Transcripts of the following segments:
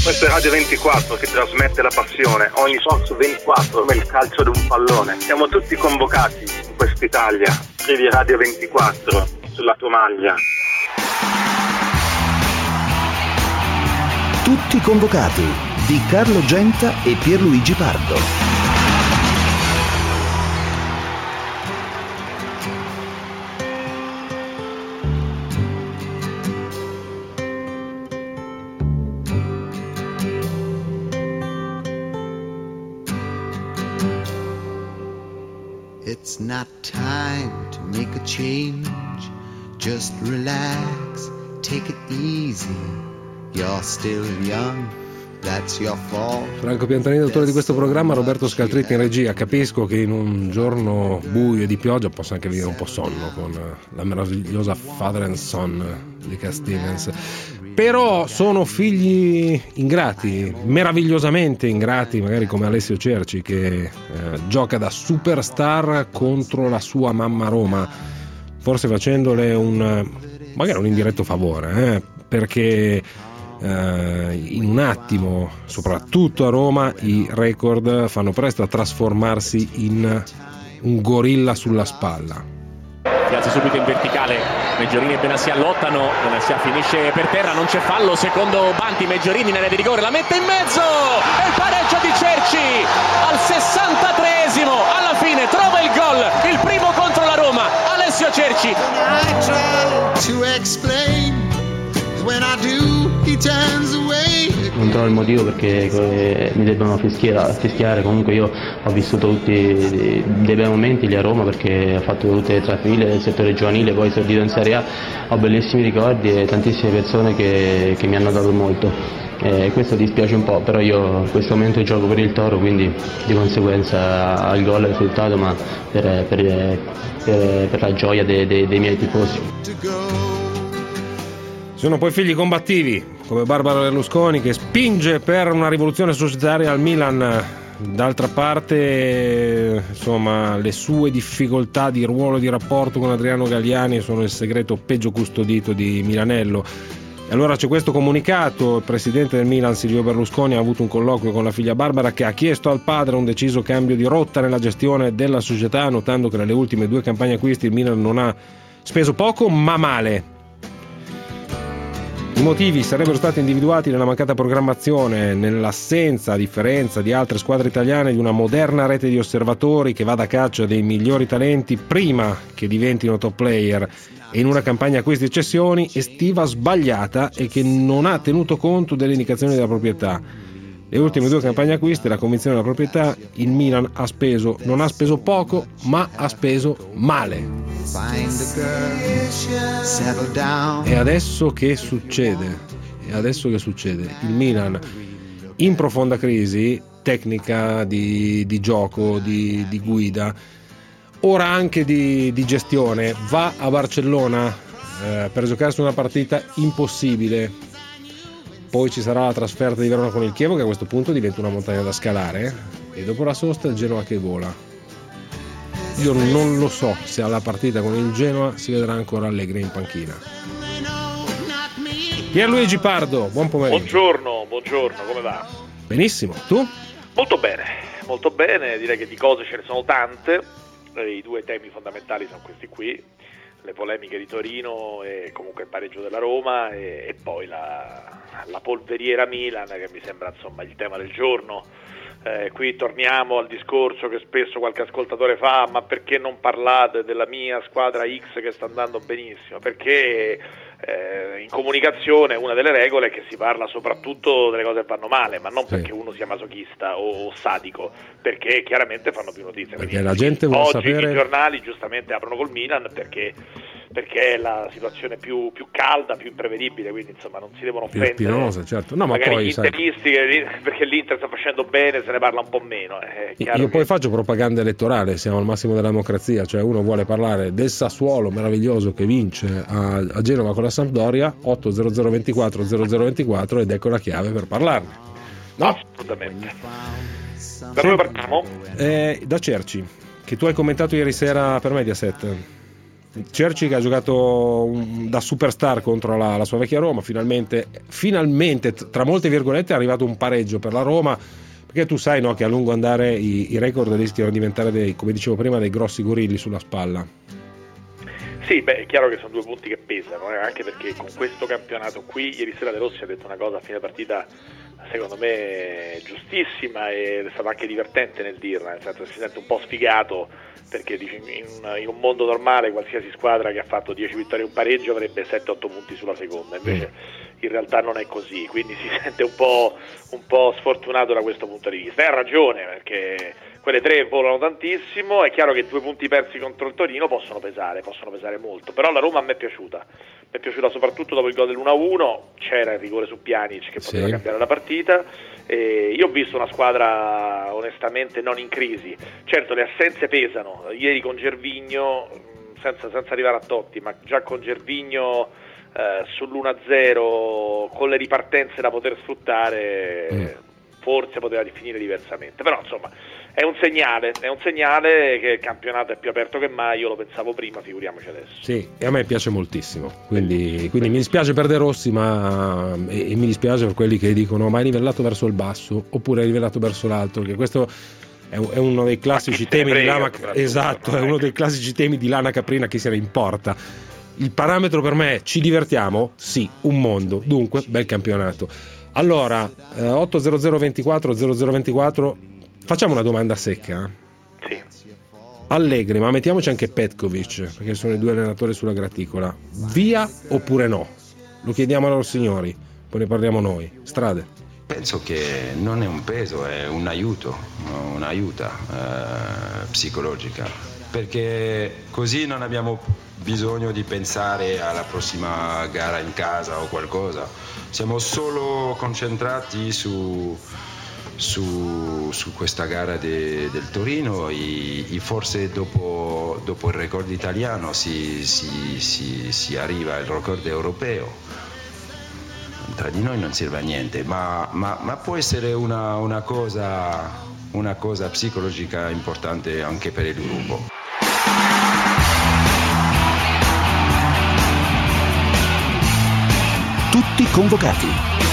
Questa è Radio 24 che trasmette la passione, ogni sorso 24 come il calcio di un pallone. Siamo tutti convocati in quest'Italia. Scrivi Radio 24 sulla tua maglia. Tutti convocati di Carlo Genta e Pierluigi Pardo. It's not time to make a change. Just relax, take it easy. You're still young, that's your fault. Franco Piantanini, autore di questo programma, Roberto Scaltritti in regia. Capisco che in un giorno buio e di pioggia possa anche venire un po' sonno con la meravigliosa Father and Son di Cat Stevens. Però sono figli ingrati, meravigliosamente ingrati, magari come Alessio Cerci, che gioca da superstar contro la sua mamma Roma, forse facendole magari un indiretto favore, perché in un attimo, soprattutto a Roma, i record fanno presto a trasformarsi in un gorilla sulla spalla. Piazza subito in verticale, Meggiorini e Benassia lottano, Benassia finisce per terra, non c'è fallo, secondo Banti, Meggiorini in area di rigore, la mette in mezzo e il pareggio di Cerci al 63esimo, alla fine trova il gol, il primo contro la Roma, Alessio Cerci. Non trovo il motivo perché mi debbano fischiare. Comunque io ho vissuto tutti dei bei momenti lì a Roma, perché ho fatto tutte le trafile del settore giovanile, poi esordito in Serie A, ho bellissimi ricordi e tantissime persone che mi hanno dato molto. Questo dispiace un po', però io in questo momento gioco per il Toro, quindi di conseguenza al gol, al risultato, ma per la gioia dei miei tifosi. Sono poi figli combattivi come Barbara Berlusconi, che spinge per una rivoluzione societaria al Milan. D'altra parte, insomma, le sue difficoltà di ruolo, di rapporto con Adriano Galliani sono il segreto peggio custodito di Milanello. E allora c'è questo comunicato: il presidente del Milan, Silvio Berlusconi, ha avuto un colloquio con la figlia Barbara, che ha chiesto al padre un deciso cambio di rotta nella gestione della società, notando che nelle ultime 2 campagne acquisti il Milan non ha speso poco ma male. I motivi sarebbero stati individuati nella mancata programmazione, nell'assenza, a differenza di altre squadre italiane, di una moderna rete di osservatori che vada a caccia dei migliori talenti prima che diventino top player, e in una campagna acquisti e cessioni estiva sbagliata e che non ha tenuto conto delle indicazioni della proprietà. Le ultime 2 campagne acquisti, la convinzione della proprietà, il Milan non ha speso poco, ma ha speso male. E adesso che succede? Il Milan, in profonda crisi tecnica, di gioco, di guida, ora anche di gestione, va a Barcellona per giocarsi una partita impossibile. Poi ci sarà la trasferta di Verona con il Chievo, che a questo punto diventa una montagna da scalare, e dopo la sosta il Genoa che vola. Io non lo so se alla partita con il Genoa si vedrà ancora Allegri in panchina. Pierluigi Pardo, buon pomeriggio. Buongiorno, come va? Benissimo, tu? Molto bene, direi che di cose ce ne sono tante. I 2 temi fondamentali sono questi qui: le polemiche di Torino e comunque il pareggio della Roma, e poi la polveriera Milan, che mi sembra insomma il tema del giorno. Qui torniamo al discorso che spesso qualche ascoltatore fa: ma perché non parlate della mia squadra X che sta andando benissimo? Perché in comunicazione una delle regole è che si parla soprattutto delle cose che vanno male, ma non perché uno sia masochista o sadico, perché chiaramente fanno più notizie. Perché la gente vuole sapere. I giornali giustamente aprono col Milan perché è la situazione più calda, più imprevedibile, quindi insomma non si devono offendere. Più spinosa, certo. No, ma magari poi gli interisti, perché l'Inter sta facendo bene, se ne parla un po' meno. Io poi faccio propaganda elettorale, siamo al massimo della democrazia, cioè uno vuole parlare del Sassuolo meraviglioso che vince a Genova con la Sampdoria, 80024 0024, ed ecco la chiave per parlarne. No? Assolutamente. Da dove partiamo? Da Cerci, che tu hai commentato ieri sera per Mediaset. Cerci che ha giocato da superstar contro la sua vecchia Roma, finalmente tra molte virgolette è arrivato un pareggio per la Roma, perché tu sai, no, che a lungo andare i record rischiano di diventare, come dicevo prima, dei grossi gorilli sulla spalla. Sì, è chiaro che sono 2 punti che pesano, anche perché con questo campionato qui, ieri sera De Rossi ha detto una cosa a fine partita secondo me giustissima, ed è stato anche divertente nel dirla, nel senso che si sente un po' sfigato, perché dice, in un mondo normale qualsiasi squadra che ha fatto 10 vittorie e un pareggio avrebbe 7-8 punti sulla seconda, invece in realtà non è così, quindi si sente un po' sfortunato da questo punto di vista. E ha ragione, perché quelle 3 volano tantissimo. È chiaro che 2 punti persi contro il Torino possono pesare molto, però la Roma a me è piaciuta soprattutto dopo il gol dell'1-1, c'era il rigore su Pjanic che poteva cambiare la partita. Io ho visto una squadra onestamente non in crisi, certo le assenze pesano, ieri con Gervinho, senza arrivare a Totti, ma già con Gervinho sull'1-0 con le ripartenze da poter sfruttare, forse poteva finire diversamente, però insomma è un segnale che il campionato è più aperto che mai. Io lo pensavo prima, figuriamoci adesso. Sì, e a me piace moltissimo, quindi mi dispiace per De Rossi, ma e mi dispiace per quelli che dicono ma è livellato verso il basso oppure è livellato verso l'alto, perché questo è uno dei classici temi di Lana, esatto, è uno dei classici temi di Lana Caprina, chi se ne importa. Il parametro per me è: ci divertiamo? Sì, un mondo, dunque bel campionato. Allora 80024 0024, facciamo una domanda secca. Sì. Allegri, ma mettiamoci anche Petkovic, perché sono i 2 allenatori sulla graticola, via oppure no? Lo chiediamo a loro signori, poi ne parliamo noi. Strade. Penso che non è un peso, è un aiuto, un'aiuta psicologica, perché così non abbiamo bisogno di pensare alla prossima gara in casa o qualcosa, siamo solo concentrati su questa gara del Torino, e forse dopo il record italiano si arriva al record europeo. Tra di noi non serve a niente, ma può essere una cosa psicologica importante anche per il gruppo. Tutti convocati.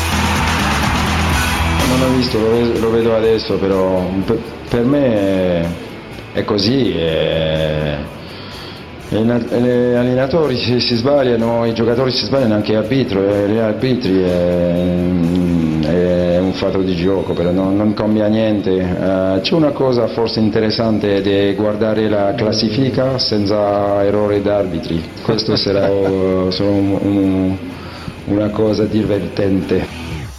Non ho visto, lo vedo adesso, però per me è così. Gli allenatori si sbagliano, i giocatori si sbagliano, anche gli arbitri è un fatto di gioco, però non cambia niente. C'è una cosa forse interessante di guardare la classifica senza errori d'arbitri, questo sarà solo una cosa divertente.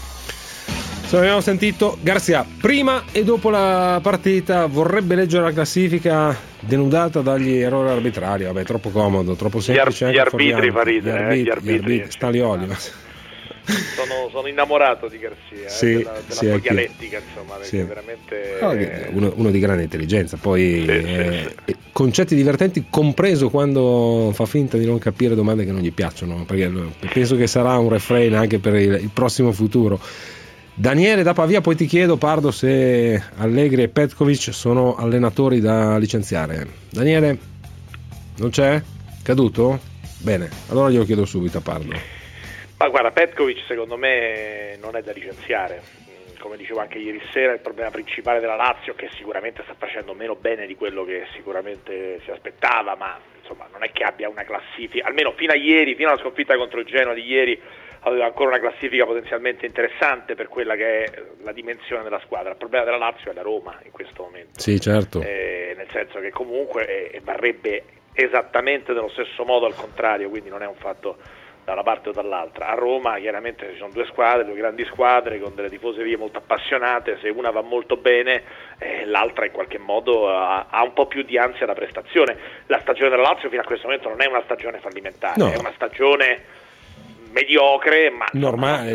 Abbiamo sentito Garcia prima e dopo la partita, vorrebbe leggere la classifica denudata dagli errori arbitrali. Vabbè, troppo comodo, troppo semplice. Gli arbitri fa ridere, gli arbitri Stalioli. Sono innamorato di Garcia, della sua dialettica, insomma, perché veramente uno di grande intelligenza, poi concetti divertenti, compreso quando fa finta di non capire domande che non gli piacciono, perché penso che sarà un refrain anche per il prossimo futuro. Daniele da Pavia, poi ti chiedo, Pardo, se Allegri e Petkovic sono allenatori da licenziare. Daniele? Non c'è? Caduto? Bene, allora glielo chiedo subito a Pardo. Ma guarda, Petkovic secondo me non è da licenziare. Come dicevo anche ieri sera, il problema principale della Lazio, che sicuramente sta facendo meno bene di quello che sicuramente si aspettava, ma insomma non è che abbia una classifica, almeno fino a ieri, fino alla sconfitta contro il Genoa di ieri, aveva ancora una classifica potenzialmente interessante per quella che è la dimensione della squadra. Il problema della Lazio è la Roma in questo momento. Sì, certo. Nel senso che comunque varrebbe esattamente nello stesso modo al contrario, quindi non è un fatto da una parte o dall'altra. A Roma chiaramente ci sono 2 squadre, 2 grandi squadre con delle tifoserie molto appassionate, se una va molto bene l'altra in qualche modo ha un po' più di ansia da prestazione. La stagione della Lazio fino a questo momento non è una stagione fallimentare, no. È una stagione mediocre, ma normale,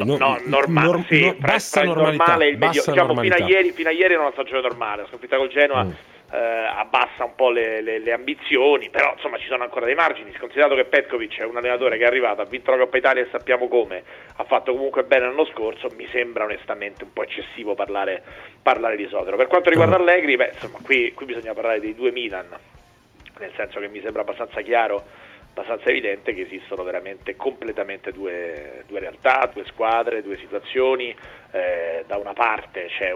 bassa normalità, diciamo normalità. Fino a ieri era una stagione normale, la sconfitta col Genoa abbassa un po' le ambizioni, però insomma ci sono ancora dei margini, considerato che Petkovic è un allenatore che è arrivato, ha vinto la Coppa Italia e sappiamo come, ha fatto comunque bene l'anno scorso, mi sembra onestamente un po' eccessivo parlare di esodero. Per quanto riguarda Allegri, insomma qui bisogna parlare dei 2 Milan, nel senso che mi sembra abbastanza chiaro abbastanza evidente che esistono veramente completamente due realtà, due squadre, due situazioni. Da una parte c'è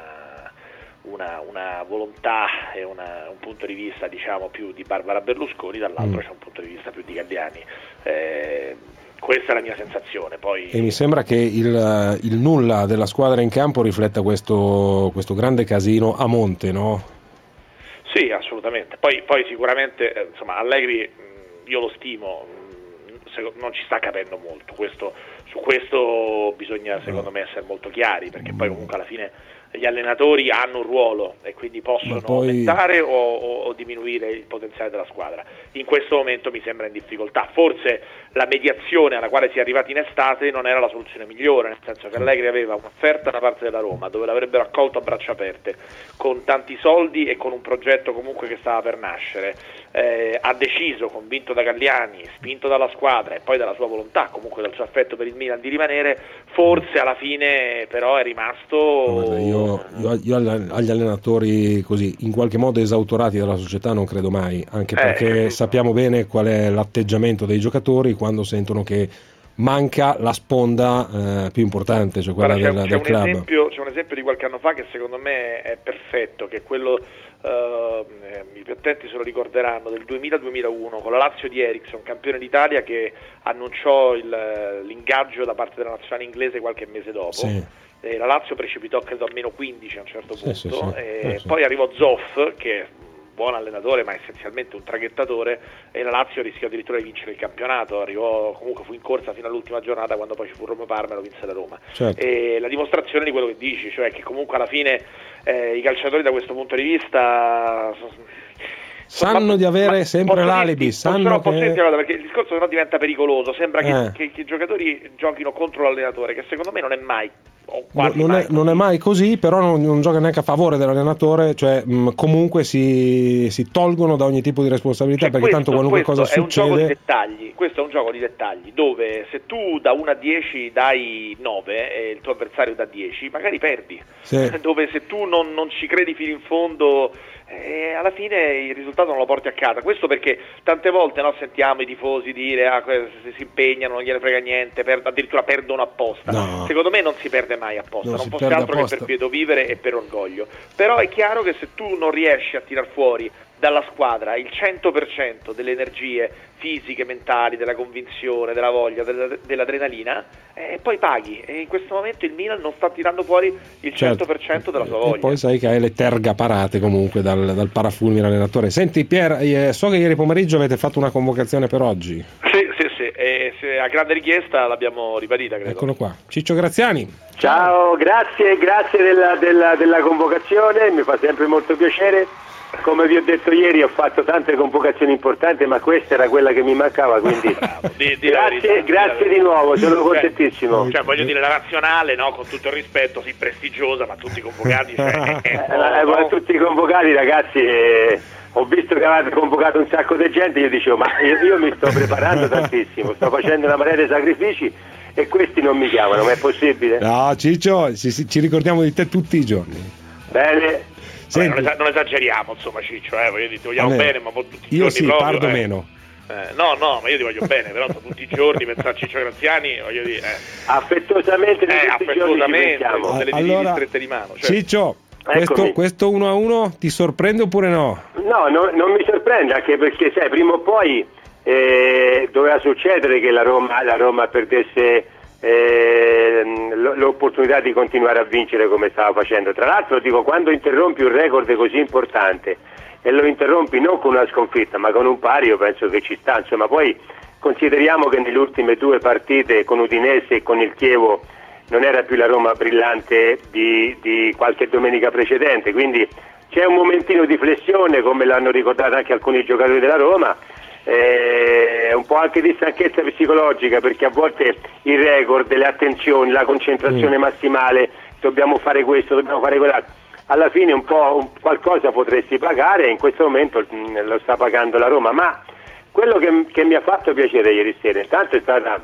una volontà e un punto di vista, diciamo, più di Barbara Berlusconi, dall'altro c'è un punto di vista più di Galliani. Questa è la mia sensazione. Poi... E mi sembra che il nulla della squadra in campo rifletta questo grande casino a monte, no? Sì, assolutamente. Poi sicuramente, insomma, Allegri io lo stimo, non ci sta capendo molto. Su questo bisogna, secondo me, essere molto chiari, perché poi comunque alla fine gli allenatori hanno un ruolo e quindi possono aumentare o diminuire il potenziale della squadra. In questo momento mi sembra in difficoltà. Forse la mediazione alla quale si è arrivati in estate non era la soluzione migliore, nel senso che Allegri aveva un'offerta da parte della Roma dove l'avrebbero accolto a braccia aperte, con tanti soldi e con un progetto comunque che stava per nascere. Ha deciso, convinto da Galliani, spinto dalla squadra e poi dalla sua volontà, comunque dal suo affetto per il Milan, di rimanere. Forse alla fine però è rimasto... Guarda, io agli allenatori così in qualche modo esautorati dalla società non credo mai, anche perché sappiamo bene qual è l'atteggiamento dei giocatori quando sentono che manca la sponda più importante, cioè quella del club. C'è un esempio di qualche anno fa che secondo me è perfetto, che è quello, i più attenti se lo ricorderanno, del 2000-2001 con la Lazio di Eriksson, campione d'Italia, che annunciò l'ingaggio da parte della nazionale inglese qualche mese dopo. Sì. La Lazio precipitò credo a meno 15 a un certo punto, poi arrivò Zoff, che è buon allenatore ma essenzialmente un traghettatore, e la Lazio rischiò addirittura di vincere il campionato. Comunque fu in corsa fino all'ultima giornata, quando poi ci fu Roma-Parma e lo vinse la Roma. E la dimostrazione di quello che dici, cioè che comunque alla fine i calciatori da questo punto di vista sanno di avere sempre l'alibi, perché il discorso sennò diventa pericoloso, sembra che i giocatori giochino contro l'allenatore, che secondo me non è mai non è mai così, però non gioca neanche a favore dell'allenatore, cioè comunque si tolgono da ogni tipo di responsabilità, perché tanto qualunque cosa succede. Questo è un gioco di dettagli, questo è un gioco di dettagli, dove se tu da 1 a 10 dai 9 e il tuo avversario da 10, magari perdi, dove se tu non ci credi fino in fondo, alla fine il risultato non lo porti a casa. Questo perché tante volte sentiamo i tifosi dire se si impegnano non gliene frega niente, addirittura perdono apposta. No. Secondo me non si perde mai apposta, non fosse altro che per quieto vivere e per orgoglio. Però è chiaro che se tu non riesci a tirar fuori dalla squadra il 100% delle energie fisiche, mentali, della convinzione, della voglia, dell'adrenalina, poi paghi, e in questo momento il Milan non sta tirando fuori il 100% della sua voglia. E poi sai che hai le terga parate comunque dal parafulmine allenatore. Senti Pier, so che ieri pomeriggio avete fatto una convocazione per oggi. Sì, e a grande richiesta l'abbiamo ribadita, credo. Eccolo qua, Ciccio Graziani. Ciao, grazie della convocazione, mi fa sempre molto piacere. Come vi ho detto ieri, ho fatto tante convocazioni importanti, ma questa era quella che mi mancava, quindi grazie di nuovo, sono contentissimo. Cioè, voglio dire, la nazionale, con tutto il rispetto, sì, prestigiosa, ma tutti convocati, tutti convocati, ragazzi. Ho visto che avete convocato un sacco di gente, io dicevo, ma io mi sto preparando tantissimo, sto facendo una marea di sacrifici e questi non mi chiamano, ma è possibile? No, Ciccio, ci ricordiamo di te tutti i giorni. Bene. Non esageriamo, insomma, Ciccio, voglio dire, ti vogliamo bene, ma tutti i giorni io proprio, parlo meno. No, ma io ti voglio bene, però tutti i giorni pensare a Ciccio Graziani, voglio dire, affettuosamente delle allora, strette di mano. Cioè. Ciccio, questo 1-1 ti sorprende oppure no? No, non mi sorprende, anche perché sai, prima o poi doveva succedere che la Roma perdesse l'opportunità di continuare a vincere come stava facendo. Tra l'altro, dico, quando interrompi un record così importante e lo interrompi non con una sconfitta ma con un pari, io penso che ci sta. Insomma, poi consideriamo che nelle ultime 2 partite con Udinese e con il Chievo non era più la Roma brillante di qualche domenica precedente, quindi c'è un momentino di flessione, come l'hanno ricordato anche alcuni giocatori della Roma, un po' anche di stanchezza psicologica, perché a volte il record, le attenzioni, la concentrazione massimale, dobbiamo fare questo, dobbiamo fare quell'altro, alla fine un po' qualcosa potresti pagare, e in questo momento lo sta pagando la Roma. Ma quello che mi ha fatto piacere ieri sera, intanto, è stata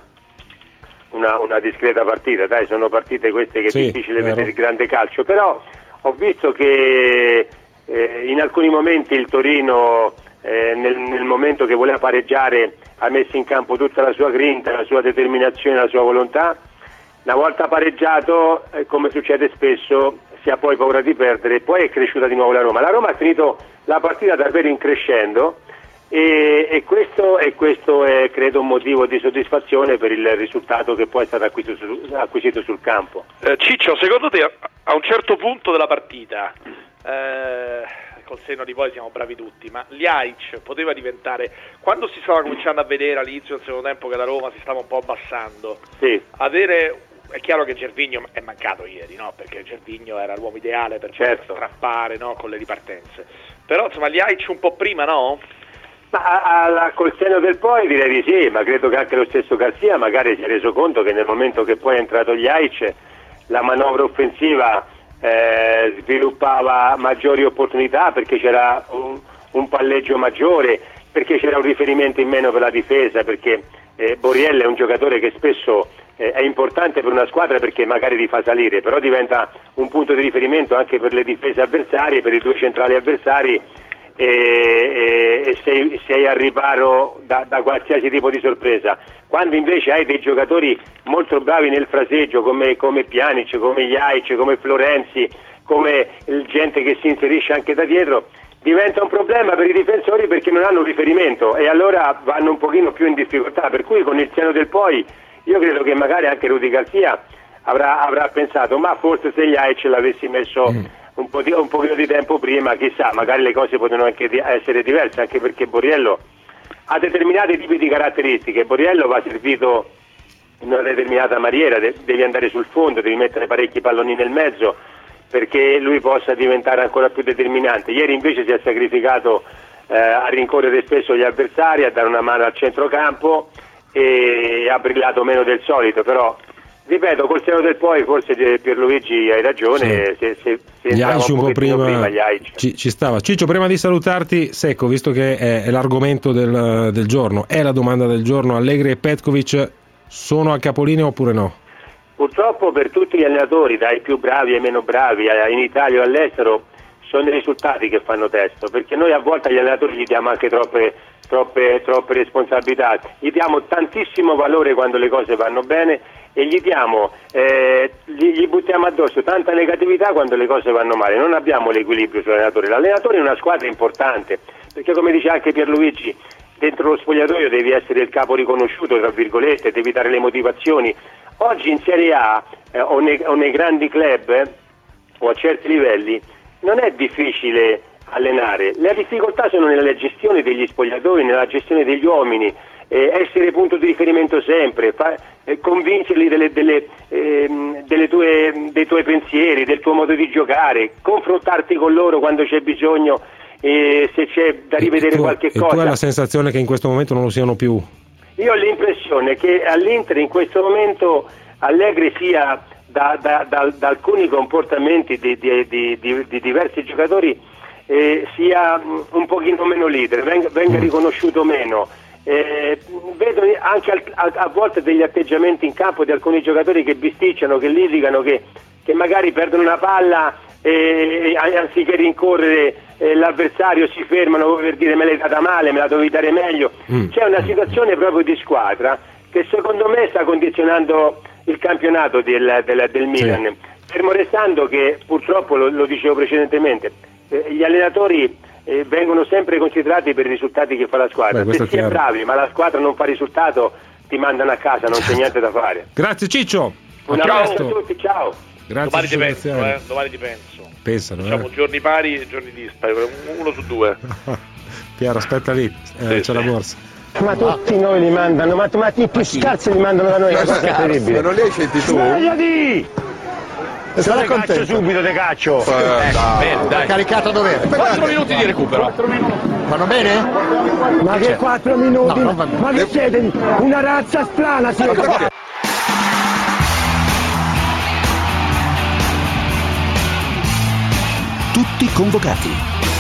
una discreta partita, dai, sono partite queste che è difficile vedere il grande calcio, però ho visto che in alcuni momenti il Torino nel momento che voleva pareggiare ha messo in campo tutta la sua grinta, la sua determinazione, la sua volontà. Una volta pareggiato, come succede spesso, si ha poi paura di perdere e poi è cresciuta di nuovo la Roma. La Roma ha finito la partita davvero in crescendo e questo è credo un motivo di soddisfazione per il risultato che poi è stato acquisito sul campo. Ciccio, secondo te a un certo punto della partita, col senno di poi siamo bravi tutti, ma Ljajic poteva diventare, quando si stava cominciando a vedere all'inizio del secondo tempo che la Roma si stava un po' abbassando, sì, è chiaro che Gervinho è mancato ieri, no? Perché Gervinho era l'uomo ideale per strappare, no? Con le ripartenze, però insomma Ljajic un po' prima, no? Ma col senno del poi direi di sì, ma credo che anche lo stesso Garcia magari si è reso conto che nel momento che poi è entrato Ljajic la manovra offensiva sviluppava maggiori opportunità, perché c'era un palleggio maggiore, perché c'era un riferimento in meno per la difesa, perché Borriello è un giocatore che spesso è importante per una squadra perché magari ti fa salire, però diventa un punto di riferimento anche per le difese avversarie, per i due centrali avversari, e sei al riparo da qualsiasi tipo di sorpresa. Quando invece hai dei giocatori molto bravi nel fraseggio come Pjanic, come Ljajic, come Florenzi, come gente che si inserisce anche da dietro, diventa un problema per i difensori perché non hanno riferimento e allora vanno un pochino più in difficoltà, per cui con il senno del poi io credo che magari anche Rudy Garcia avrà pensato, ma forse se Ljajic l'avessi messo un pochino di tempo prima, chissà, magari le cose potevano anche essere diverse, anche perché Borriello ha determinati tipi di caratteristiche. Borriello va servito in una determinata maniera, devi andare sul fondo, devi mettere parecchi palloni nel mezzo perché lui possa diventare ancora più determinante. Ieri invece si è sacrificato a rincorrere spesso gli avversari, a dare una mano al centrocampo e ha brillato meno del solito, però ripeto, col senno del poi forse Pierluigi hai ragione, sì. se Ljajic un po' prima ci stava. Ciccio, prima di salutarti, secco, visto che è l'argomento del giorno, è la domanda del giorno, Allegri e Petkovic sono al capolinea oppure no? Purtroppo per tutti gli allenatori, dai più bravi ai meno bravi, in Italia o all'estero, sono i risultati che fanno testo, perché noi a volte agli allenatori gli diamo anche troppe responsabilità, gli diamo tantissimo valore quando le cose vanno bene e gli buttiamo addosso tanta negatività quando le cose vanno male. Non abbiamo l'equilibrio sull'allenatore. L'allenatore è una squadra importante, perché come dice anche Pierluigi, dentro lo spogliatoio devi essere il capo riconosciuto, tra virgolette, devi dare le motivazioni. Oggi in Serie A o nei grandi club o a certi livelli non è difficile allenare, le difficoltà sono nella gestione degli spogliatoi, nella gestione degli uomini, essere punto di riferimento sempre, convincerli dei tuoi pensieri, del tuo modo di giocare, confrontarti con loro quando c'è bisogno, se c'è da rivedere qualche cosa. E tu hai la sensazione che in questo momento non lo siano più? Io ho l'impressione che all'Inter in questo momento Allegri sia da alcuni comportamenti di diversi giocatori sia un pochino meno leader, venga riconosciuto meno. Vedo anche a volte degli atteggiamenti in campo di alcuni giocatori che bisticciano, che litigano, che magari perdono una palla e anziché rincorrere l'avversario si fermano per dire me l'hai data male, me la dovevi dare meglio. C'è una situazione proprio di squadra che secondo me sta condizionando il campionato del Milan, sì. Fermo restando che purtroppo lo dicevo precedentemente, gli allenatori vengono sempre considerati per i risultati che fa la squadra. Se si è bravi ma la squadra non fa risultato ti mandano a casa, non c'è niente da fare. Grazie Ciccio, un abbraccio a tutti, ciao. Grazie. Domani ti penso. Pensano, facciamo giorni pari e giorni dispari, 1 su 2. Piero, aspetta lì, c'è la borsa. Ma tutti noi li mandano, ma i più scarsi li mandano da noi, è una cosa incredibile. Non li senti tu? Svegliati! Se la caccio subito, te caccio. Dai. Caricato a dovere. 4 minuti di recupero. 4 minuti. Vanno bene? Ma che 4 minuti? No, ma che siete? Una razza strana siete. Tutti convocati.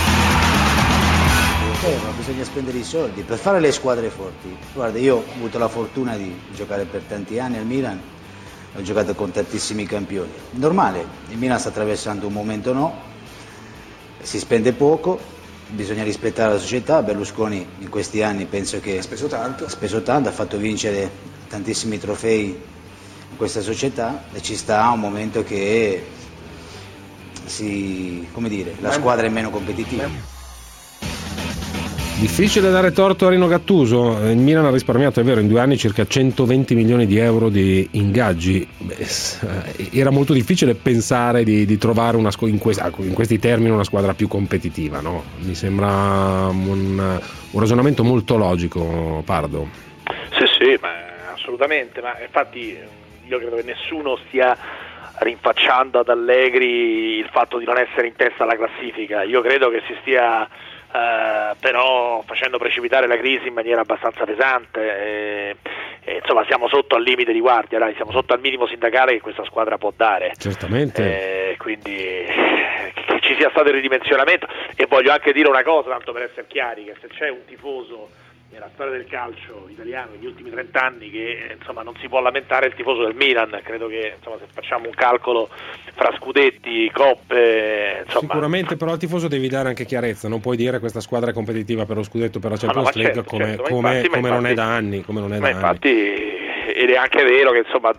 Ma bisogna spendere i soldi per fare le squadre forti. Guarda, io ho avuto la fortuna di giocare per tanti anni al Milan, ho giocato con tantissimi campioni. Normale, il Milan sta attraversando un momento si spende poco, bisogna rispettare la società. Berlusconi in questi anni penso che ha speso tanto, ha fatto vincere tantissimi trofei in questa società e ci sta un momento che la squadra è meno competitiva. Difficile dare torto a Rino Gattuso. Il Milan ha risparmiato, è vero, in 2 anni circa 120 milioni di euro di ingaggi. Era molto difficile pensare di trovare in questi termini una squadra più competitiva, no? Mi sembra un ragionamento molto logico, Pardo. Sì, ma assolutamente, ma infatti io credo che nessuno stia rinfacciando ad Allegri il fatto di non essere in testa alla classifica. Io credo che si stia però facendo precipitare la crisi in maniera abbastanza pesante, insomma siamo sotto al limite di guardia, siamo sotto al minimo sindacale che questa squadra può dare, certamente, quindi che ci sia stato il ridimensionamento. E voglio anche dire una cosa, tanto per essere chiari, che se c'è un tifoso nella storia del calcio italiano negli ultimi 30 anni che insomma non si può lamentare, il tifoso del Milan. Credo che insomma, se facciamo un calcolo fra scudetti, coppe, insomma, sicuramente, però al tifoso devi dare anche chiarezza, non puoi dire questa squadra è competitiva per lo scudetto, per la Champions League, come non è da anni, ed è anche vero che insomma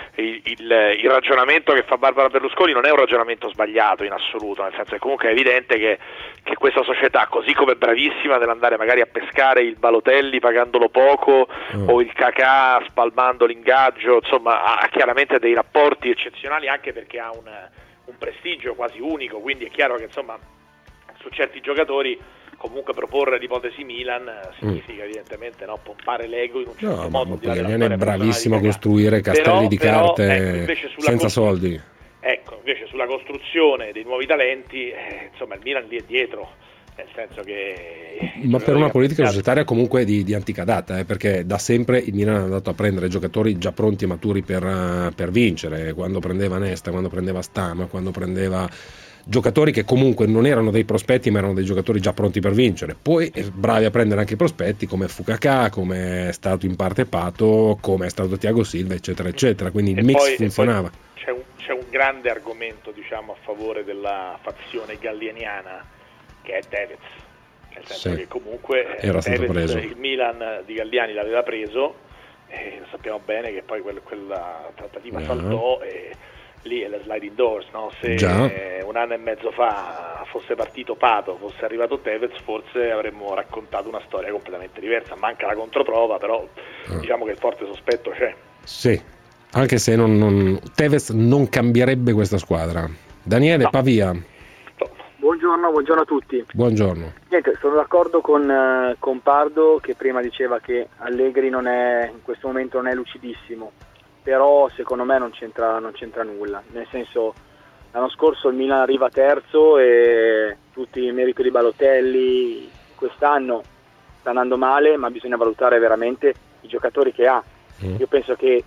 il ragionamento che fa Barbara Berlusconi non è un ragionamento sbagliato in assoluto, nel senso che comunque è evidente che questa società, così come è bravissima nell'andare magari a pescare il Balotelli pagandolo poco o il Kakà spalmando l'ingaggio, insomma ha chiaramente dei rapporti eccezionali, anche perché ha un prestigio quasi unico, quindi è chiaro che insomma su certi giocatori comunque proporre l'ipotesi Milan significa evidentemente pompare l'ego in un certo modo. Milan è bravissimo a costruire castelli di carte senza soldi. Ecco, invece sulla costruzione dei nuovi talenti, insomma il Milan lì è dietro, nel senso che... Ma per una politica societaria comunque di antica data, perché da sempre il Milan è andato a prendere giocatori già pronti e maturi per vincere, quando prendeva Nesta, quando prendeva Stam, quando prendeva giocatori che comunque non erano dei prospetti ma erano dei giocatori già pronti per vincere. Poi bravi a prendere anche i prospetti come Fukaka, come è stato in parte Pato, come è stato Thiago Silva, eccetera eccetera, quindi il mix funzionava. C'è un grande argomento a favore della fazione gallianiana, che è Tevez, nel senso che comunque era stato preso. Il Milan di Galliani l'aveva preso e lo sappiamo bene che poi quella trattativa saltò e lì è la sliding doors, no? Se un anno e mezzo fa fosse partito Pato, fosse arrivato Tevez, forse avremmo raccontato una storia completamente diversa. Manca la controprova, però diciamo che il forte sospetto c'è. Sì, anche se Tevez non cambierebbe questa squadra. Daniele, no. Pavia. Buongiorno a tutti. Buongiorno. Niente, sono d'accordo con Pardo, che prima diceva che Allegri in questo momento non è lucidissimo. Però secondo me non c'entra nulla, nel senso, l'anno scorso il Milan arriva terzo e tutti i meriti di Balotelli. Quest'anno sta andando male, ma bisogna valutare veramente i giocatori che ha. Io penso che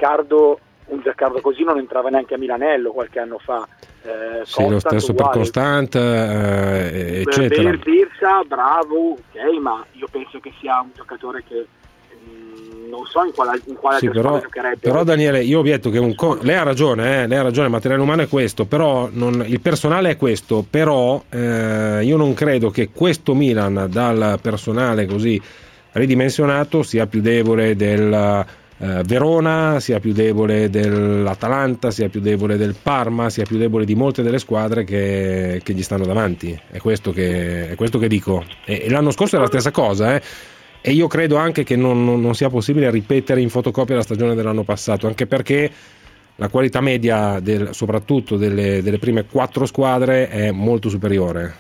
un Zaccardo così non entrava neanche a Milanello qualche anno fa. Sì, lo stesso per Constant, eccetera. Birsa, bravo, ok, ma io penso che sia un giocatore che non so in quale sì, però Daniele, io obietto che lei ha ragione, il materiale umano è questo, però il personale è questo, però io non credo che questo Milan dal personale così ridimensionato sia più debole del Verona, sia più debole dell'Atalanta, sia più debole del Parma, sia più debole di molte delle squadre che gli stanno davanti. È questo che dico. E l'anno scorso è la stessa cosa, e io credo anche che non sia possibile ripetere in fotocopia la stagione dell'anno passato, anche perché la qualità media soprattutto delle prime 4 squadre è molto superiore.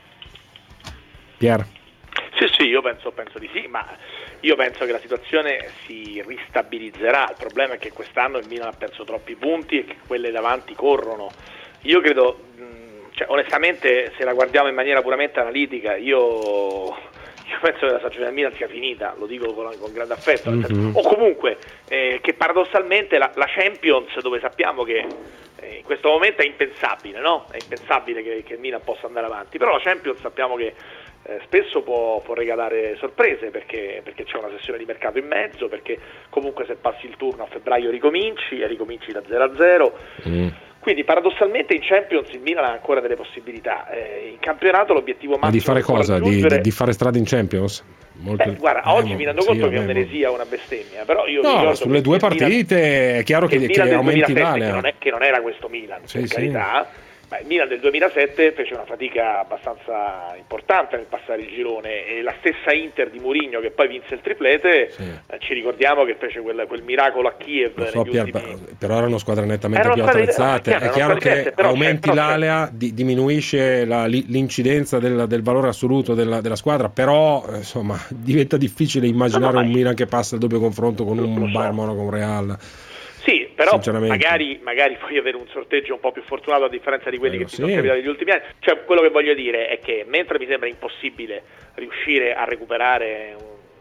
Pier? Sì, io penso di sì, ma io penso che la situazione si ristabilizzerà. Il problema è che quest'anno il Milan ha perso troppi punti e che quelle davanti corrono. Io credo, onestamente, se la guardiamo in maniera puramente analitica, io penso che la stagione del Milan sia finita, lo dico con grande affetto, o comunque che paradossalmente la Champions, dove sappiamo che in questo momento è impensabile, no? È impensabile che il Milan possa andare avanti, però la Champions sappiamo che spesso può regalare sorprese, perché c'è una sessione di mercato in mezzo, perché comunque se passi il turno a febbraio ricominci da 0-0, Quindi paradossalmente in Champions il Milan ha ancora delle possibilità, in campionato l'obiettivo massimo... Ma di fare cosa? Raggiungere... Di fare strada in Champions? Guarda, oggi mi rendo conto che è un'eresia, una bestemmia, però io no, sulle due partite Milan, è chiaro che aumenti l'area. Che non era questo Milan, sì, per carità. Ma il Milan del 2007 fece una fatica abbastanza importante nel passare il girone, e la stessa Inter di Mourinho, che poi vinse il triplete, ci ricordiamo che fece quel miracolo a Kiev. Però erano squadre nettamente più attrezzate. È chiaro che aumenti l'area, diminuisce l'incidenza del valore assoluto della squadra, però insomma diventa difficile immaginare un Milan che passa il doppio confronto con un Bayern Monaco, un Real. Sì, però magari puoi avere un sorteggio un po' più fortunato, a differenza di quelli che ti sono capitati negli ultimi anni. Cioè, quello che voglio dire è che mentre mi sembra impossibile riuscire a recuperare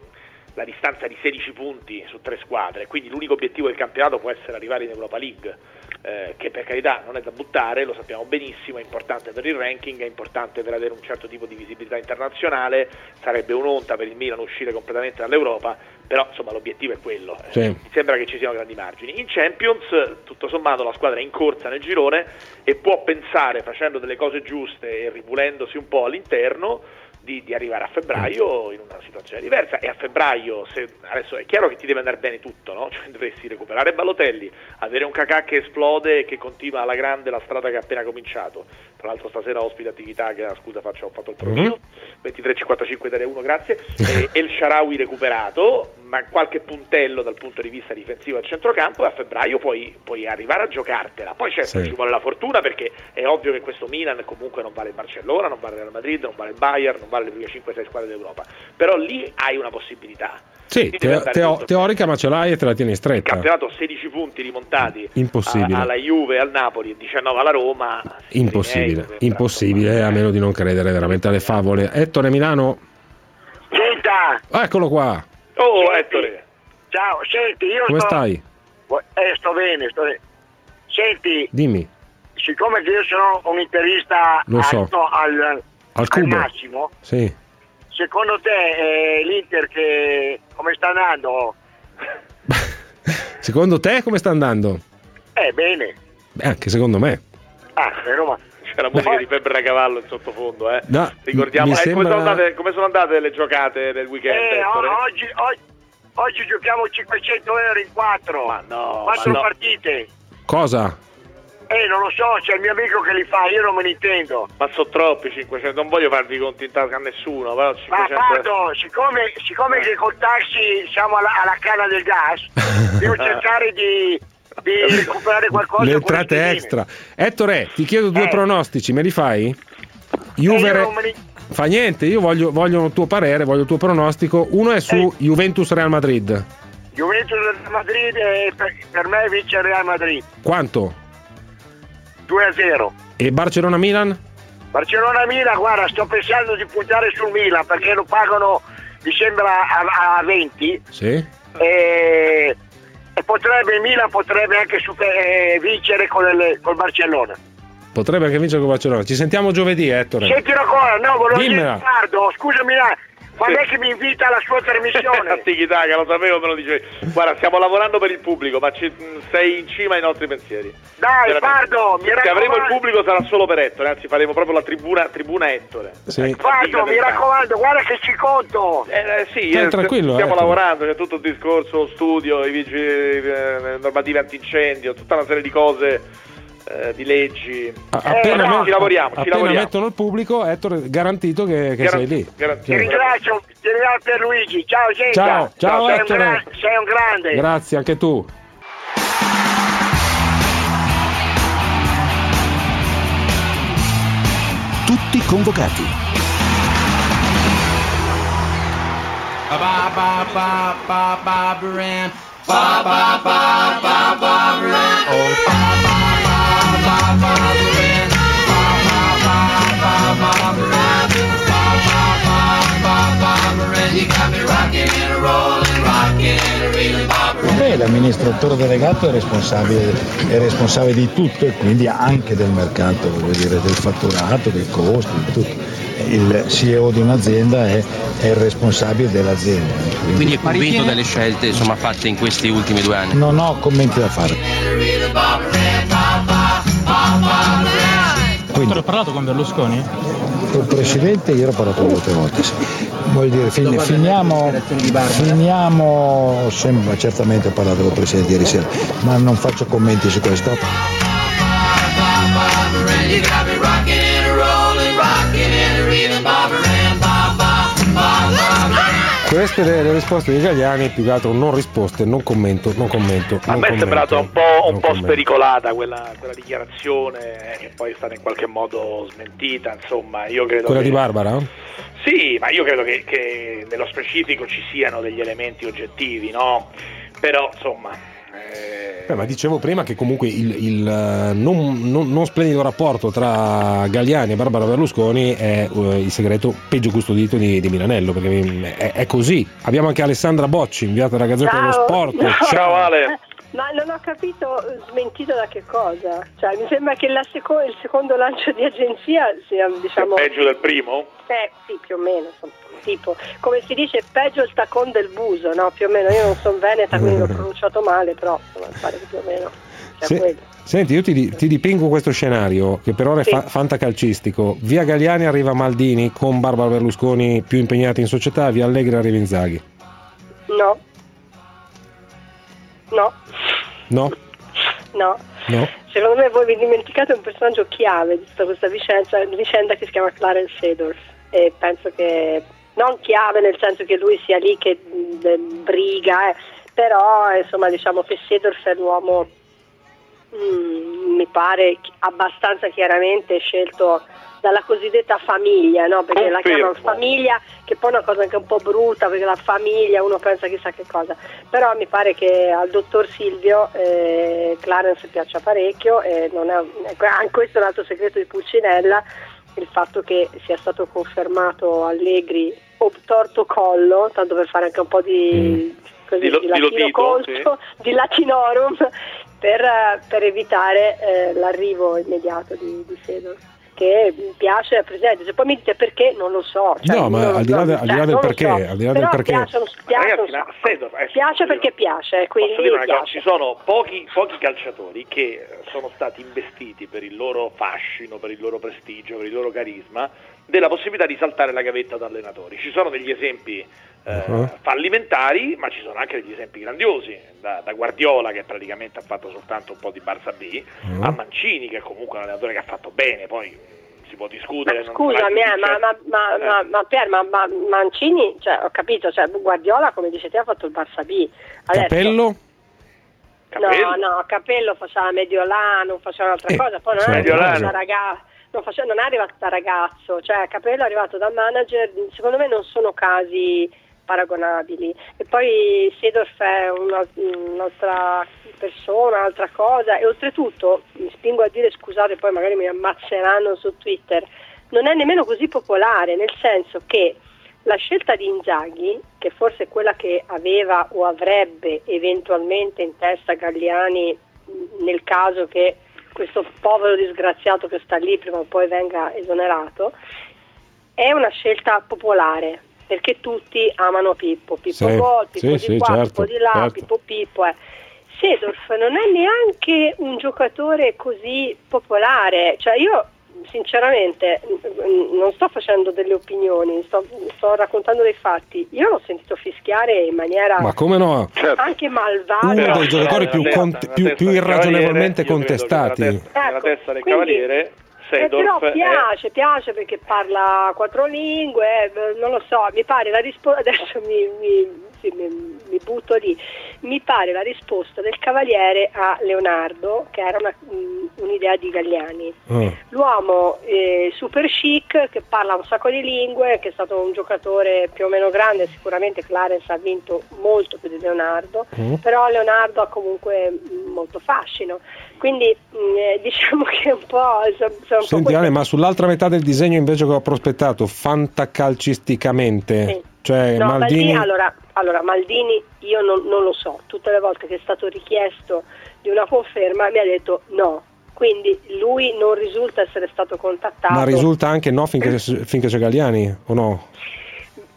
la distanza di 16 punti su 3 squadre, quindi l'unico obiettivo del campionato può essere arrivare in Europa League, che per carità non è da buttare, lo sappiamo benissimo, è importante per il ranking, è importante per avere un certo tipo di visibilità internazionale, sarebbe un'onta per il Milan uscire completamente dall'Europa, però insomma l'obiettivo è quello. Mi sembra che ci siano grandi margini. In Champions tutto sommato la squadra è in corsa nel girone e può pensare, facendo delle cose giuste e ripulendosi un po' all'interno, di arrivare a febbraio in una situazione diversa. E a febbraio, adesso è chiaro che ti deve andare bene tutto, no? Cioè dovresti recuperare Balotelli, avere un Kakà che esplode e che continua alla grande la strada che ha appena cominciato. Tra l'altro stasera ospite attività che, scusa, ho fatto il profilo 23:55 Italia 1, grazie. E il Shaarawy recuperato, ma qualche puntello dal punto di vista difensivo al centrocampo, e a febbraio puoi arrivare a giocartela. Poi certo ci vuole la fortuna, perché è ovvio che questo Milan comunque non vale il Barcellona, non vale il Real Madrid, non vale il Bayern, non vale le prime 5-6 squadre d'Europa, però lì hai una possibilità. Sì, teorica, ma ce l'hai e te la tieni stretta. Il campionato 16 punti rimontati alla Juve, al Napoli e 19 alla Roma. Impossibile, a meno di non credere veramente alle favole. Ettore Milano. Senta. Eccolo qua. Oh, Ettore. Ciao, senti, io come stai? Sto bene. Senti. Dimmi. Siccome che io sono un interista al massimo. Sì. Secondo te l'Inter come sta andando? Secondo te come sta andando? Bene. Anche secondo me. Roma. C'è la musica di Febbre a cavallo in sottofondo, No, ricordiamo. Come sono andate le giocate del weekend? Oggi giochiamo 500 euro in 4. Ma no. 4 partite. Cosa? Non lo so, c'è il mio amico che li fa, io non me ne intendo. Ma sono troppi 500, non voglio farvi conti in tasca a nessuno, però 500... Ma Pardo, siccome che col taxi siamo alla canna del gas, devo cercare di recuperare qualcosa. Le entrate extra. Ettore, ti chiedo 2 pronostici, me li fai? Juve... Fa niente, io voglio il tuo parere, voglio il tuo pronostico. Uno è su Juventus Real Madrid. Juventus Real Madrid per me vince il Real Madrid. Quanto? 2-0. E Barcellona-Milan? Barcellona-Milan, guarda, sto pensando di puntare sul Milan perché lo pagano, mi sembra, a 20. Sì. E il Milan potrebbe anche vincere col Barcellona. Potrebbe anche vincere con Barcellona. Ci sentiamo giovedì, Ettore. Senti una cosa, volevo dire, Riccardo, scusami, quando è che mi invita alla sua trasmissione? Antichitaga, lo sapevo, me lo dicevi. Guarda, stiamo lavorando per il pubblico, ma sei in cima ai nostri pensieri. Dai, Pardo, mi raccomando. Se avremo il pubblico sarà solo per Ettore, anzi faremo proprio la tribuna Ettore. Sì. Pardo, mi raccomando, guarda che ci conto. Tranquillo, stiamo lavorando, c'è tutto il discorso, lo studio, i vigili, normative antincendio, tutta una serie di cose. Di leggi, ci lavoriamo. Mettono il pubblico, Ettore, garantito che sei lì. Ti ringrazio Pierluigi, ciao gente. Ciao Ettore. Sei un grande. Grazie, anche tu. Tutti convocati. L'amministratore delegato è responsabile di tutto e quindi anche del mercato, voglio dire, del fatturato, dei costi, di tutto. Il CEO di un'azienda è il responsabile dell'azienda. Quindi è convinto delle scelte fatte in questi ultimi 2 anni? Non ho commenti da fare. Quindi, hai parlato con Berlusconi? Col Presidente io ho parlato 2 o 3 volte, sì. Vuol dire, finiamo, certamente ho parlato con il Presidente ieri sera, ma non faccio commenti su questo. Queste le risposte di Galliani, più che altro non risposte, non commento. A me è sembrata un po' spericolata quella dichiarazione, che poi è stata in qualche modo smentita, insomma, io credo quella di Barbara? Sì, ma io credo che nello specifico ci siano degli elementi oggettivi, no? Però, insomma... ma dicevo prima che comunque il non splendido rapporto tra Galliani e Barbara Berlusconi è il segreto peggio custodito di Milanello, perché è così. Abbiamo anche Alessandra Bocci, inviata da Gazzetta dello Sport. Ciao Ale. Ma non ho capito smentito da che cosa. Cioè, mi sembra che il secondo lancio di agenzia sia, diciamo... È peggio del primo? Sì, più o meno, insomma, tipo, come si dice, peggio il tacon del Buso, no? Più o meno, io non sono veneta, quindi l'ho pronunciato male, però insomma, pare che più o meno sia quello. Senti, io ti dipingo questo scenario, che per ora è fantacalcistico. Via Galliani arriva Maldini con Barbara Berlusconi più impegnati in società, via Allegri arriva Inzaghi. No. Secondo me voi vi dimenticate un personaggio chiave di tutta questa vicenda che si chiama Clarence Seedorf, e penso che non chiave nel senso che lui sia lì che briga, però insomma diciamo che Seedorf è l'uomo mi pare abbastanza chiaramente scelto dalla cosiddetta famiglia, no? Perché la chiamano famiglia, che poi è una cosa anche un po' brutta, perché la famiglia uno pensa chissà che cosa, però mi pare che al dottor Silvio Clarence piaccia parecchio, e non è, anche questo è un altro segreto di Pulcinella, il fatto che sia stato confermato Allegri obtorto collo, tanto per fare anche un po' di latino colto, di latinorum, per evitare l'arrivo immediato di Seedorf, che mi piace al Presidente. Se poi mi dite perché, non lo so. Cioè, no, ma al di là del perché, piace perché piace, quindi piace. Ci sono pochi calciatori che sono stati investiti per il loro fascino, per il loro prestigio, per il loro carisma, della possibilità di saltare la gavetta da allenatori. Ci sono degli esempi fallimentari, ma ci sono anche degli esempi grandiosi, da Guardiola, che praticamente ha fatto soltanto un po' di Barça B, a Mancini, che è comunque un allenatore che ha fatto bene, poi si può discutere. Scusami, ma Pier, ma Mancini, cioè, ho capito, cioè, Guardiola, come dice te, ha fatto il Barça B. Adesso, Capello? No, Capello faceva Mediolano, faceva un'altra cosa, poi non è arrivato da ragazzo, cioè Capello è arrivato da manager, secondo me non sono casi paragonabili. E poi Seedorf è un'altra persona, un'altra cosa, e oltretutto mi spingo a dire, scusate, poi magari mi ammazzeranno su Twitter, non è nemmeno così popolare, nel senso che la scelta di Inzaghi, che forse è quella che aveva o avrebbe eventualmente in testa Galliani nel caso che questo povero disgraziato che sta lì prima o poi venga esonerato, è una scelta popolare, perché tutti amano Pippo Gol, Pippo di qua, certo, Pippo di là, certo. Pippo. Seedorf non è neanche un giocatore così popolare, cioè io sinceramente non sto facendo delle opinioni, sto raccontando dei fatti. Io l'ho sentito fischiare in maniera anche malvagia, uno dei giocatori più irragionevolmente contestati. Nella testa del Cavaliere però piace perché parla 4 lingue, non lo so, mi pare la risposta, adesso mi butto lì, mi pare la risposta del Cavaliere a Leonardo, che era un'idea di Galliani, l'uomo super chic che parla un sacco di lingue, che è stato un giocatore più o meno grande, sicuramente Clarence ha vinto molto più di Leonardo, però Leonardo ha comunque molto fascino, quindi diciamo che un po'... Senti Ale, ma sull'altra metà del disegno invece che ho prospettato, fantacalcisticamente, cioè no, Maldini... Allora Maldini io non lo so, tutte le volte che è stato richiesto di una conferma mi ha detto no, quindi lui non risulta essere stato contattato. Ma risulta anche no finché c'è Galliani, o no?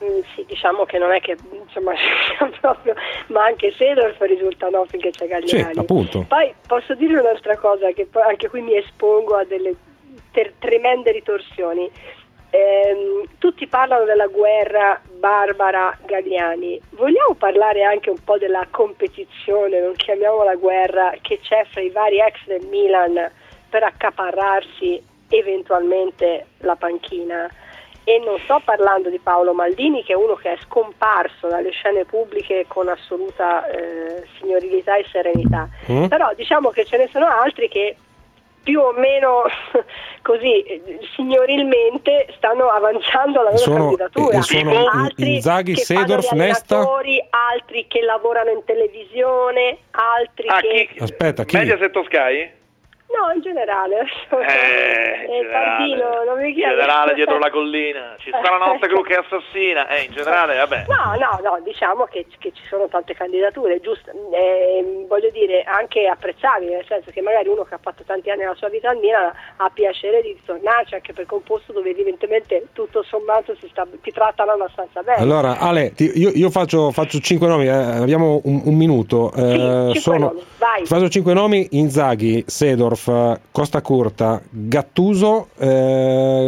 sì, diciamo che non è che insomma proprio, ma anche Seedorf risulta no finché c'è Galliani. Sì, appunto. Poi posso dire un'altra cosa, che poi anche qui mi espongo a delle tremende ritorsioni. Tutti parlano della guerra Barbara Galliani, vogliamo parlare anche un po' della competizione, non chiamiamola guerra, che c'è fra i vari ex del Milan per accaparrarsi eventualmente la panchina? E non sto parlando di Paolo Maldini, che è uno che è scomparso dalle scene pubbliche con assoluta signorilità e serenità, però diciamo che ce ne sono altri che più o meno così signorilmente stanno avanzando la loro candidatura. Sono altri Inzaghi, che Seedorf, fanno gli Nesta, altri che lavorano in televisione, altri che... Aspetta, chi? Mediaset o Sky? No, in generale. Tantino, non mi in chiede. generale dietro la collina ci sta la notte cru che assassina, in generale vabbè. No, diciamo che ci sono tante candidature, giusto, voglio dire anche apprezzabili, nel senso che magari uno che ha fatto tanti anni della sua vita al Milan ha piacere di ritornarci, anche perché è un posto dove evidentemente tutto sommato ti trattano abbastanza bene. Allora Ale, io faccio 5 nomi, abbiamo un minuto. Nomi, vai. Faccio 5 nomi: Inzaghi, Seedorf, Costa Curta, Gattuso e